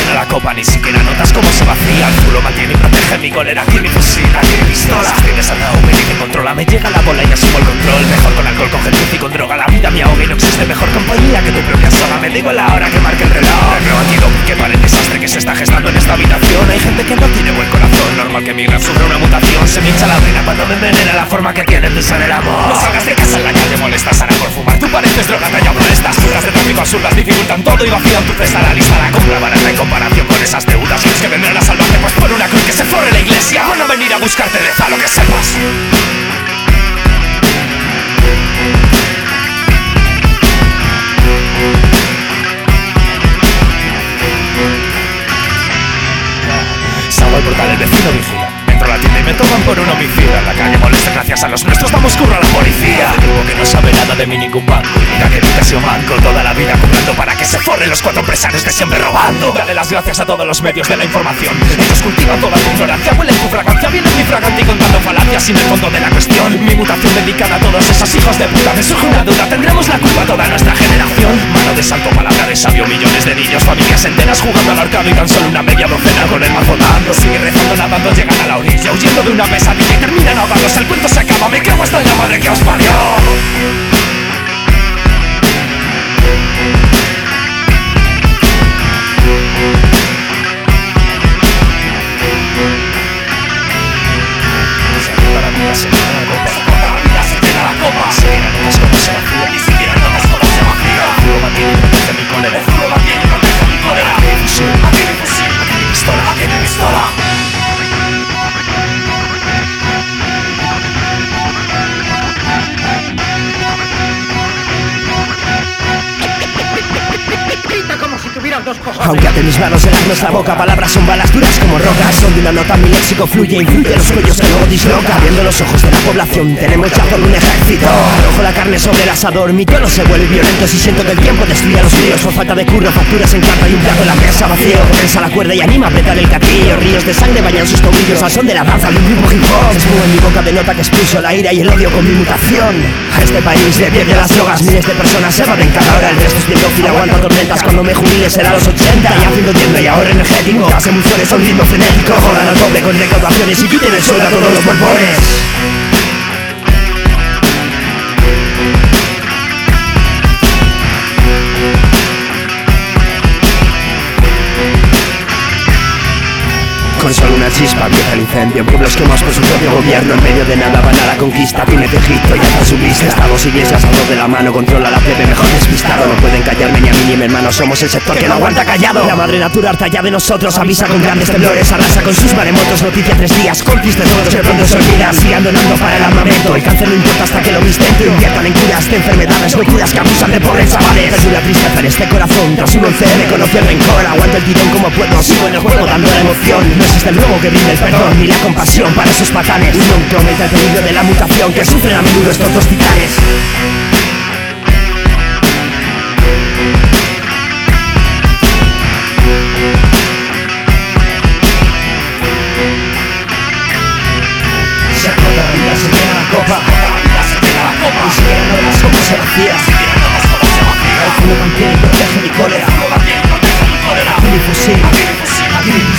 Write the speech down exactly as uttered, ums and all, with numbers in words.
llena la copa, ni siquiera notas cómo se vacía. El culo mantiene y protege mi cólera, aquí mi fusil, aquí mi pistola. Estoy desatado, me dice controla, me llega la bola y asumo el control. Mejor con alcohol, con gentuza y con droga, la vida me ahoga y no existe mejor compañía que tu propia sola. Me digo la hora que marque el reloj. Creo antídoto que para el desastre que se está gestando en esta habitación. Hay gente que no tiene buen corazón, normal que mi rap sufra una mutación. Se me hincha la vena cuando me envenena la forma que tiene de usar el amor. No salgas de casa en la calle, molestas, Ana, por fumar. Tú pareces droga, ya molestas. Putas de tráfico absurdas dificultan todo y vacían tu cesta. La lista la compra barata en comparación con esas deudas. ¿Crees que vendrán a salvarte? Pues por una cruz que se forre la iglesia. Van a venir a buscarte, deja lo que sepas. Salgo al portal, el vecino vigila. Entro a la tienda y me toman por un homicida. En la calle molesta, gracias a los nuestros damos curro a la policía. Digo que no sabe nada de mí ningún banco. Mira que nunca he sido manco, toda la vida cobrando para que se forren los cuatro empresarios de siempre robando. Dale las gracias a todos los medios de la información. Ellos cultivan toda tu ignorancia, huelen tu fragancia, vienen mi fragante y contando falacias sin el fondo de la cuestión. Mi mutación dedicada a todos esos hijos de puta. Me surge una duda, tendremos la culpa toda nuestra generación. Mano de santo, palabra de sabio, millones de niños, familias enteras jugando al arcado y tan solo una media docena con el mazo dando. Sigue rezando, nadando, llegan a la orilla, huyendo de una pesadilla y terminan ahogados. El cuento se acaba, me cago hasta en la madre que os parió. Se acaba la vida, se llena la copa. Se acaba la vida, se llena la copa. Ni siquiera notas cómo se vacía. Ni siquiera notas cómo se vacía. El fuego mantiene y protege mi cólera. El fuego mantiene y protege mi cólera. Aquí mi fusil, aquí mi fusil, aquí mi pistola, aquí mi pistola. Aunque ante mis manos el nuestra boca, palabras son balas duras como rocas. Donde una nota mi léxico fluye, influye los cuellos que luego disloca. Viendo los ojos de la población, tenemos ya todo un ejército. Arrojo la carne sobre el asador, mi tono se vuelve violento. Si siento que el tiempo destruye a los míos, por falta de curro, facturas en carta y un plato en la mesa vacío. Tensa la cuerda y anima a apretar el gatillo. Ríos de sangre bañan sus tobillos al son de la danza de un ritmo hip hop. Espumo en mi boca de nota que expulso la ira y el odio con mi mutación. A este país le pierde las drogas, miles de personas se evaden cada hora. El resto es viendo fila, aguanta tormentas. Cuando me jubile será los ochenta y haciendo tienda y ahorro energético. Las emociones a un ritmo frenético, jodan al doble con recaudaciones y quiten el sueldo a todos los borbones. Con solo una chispa empieza el incendio. Pueblos quemados por su propio gobierno. En medio de nada van a la conquista. Tiene de Egipto y hasta su vista. Estados, iglesias, a dos de la mano. Controla la plebe, mejor despistado. No pueden callarme ni a mí ni a mi hermano. Somos el sector que no aguanta callado. La madre natura harta ya de nosotros. Avisa con grandes temblores. Arrasa con sus maremotos. Noticia tres días. Cómplices de todos que pronto se olvidan. Sigan donando para el armamento. El cáncer no importa hasta que lo visten. Inviertan en curas de enfermedades. Locuras que abusan de pobres chavales. Perdí la tristeza en este corazón. Tras un once me conocí el rencor. Aguanto el tirón como puedo. Sigo en el juego dando la emoción. No existe el nuevo que brinde el perdón ni la compasión para esos patanes. Un non que aumenta el peligro de la mutación que sufren a menudo estos dos titanes. Se acaba la vida, se llena la copa. Ni siquiera notas cómo se vacía. El fuego mantiene y protege mi cólera. Aquí mi fusil, aquí mi pistola.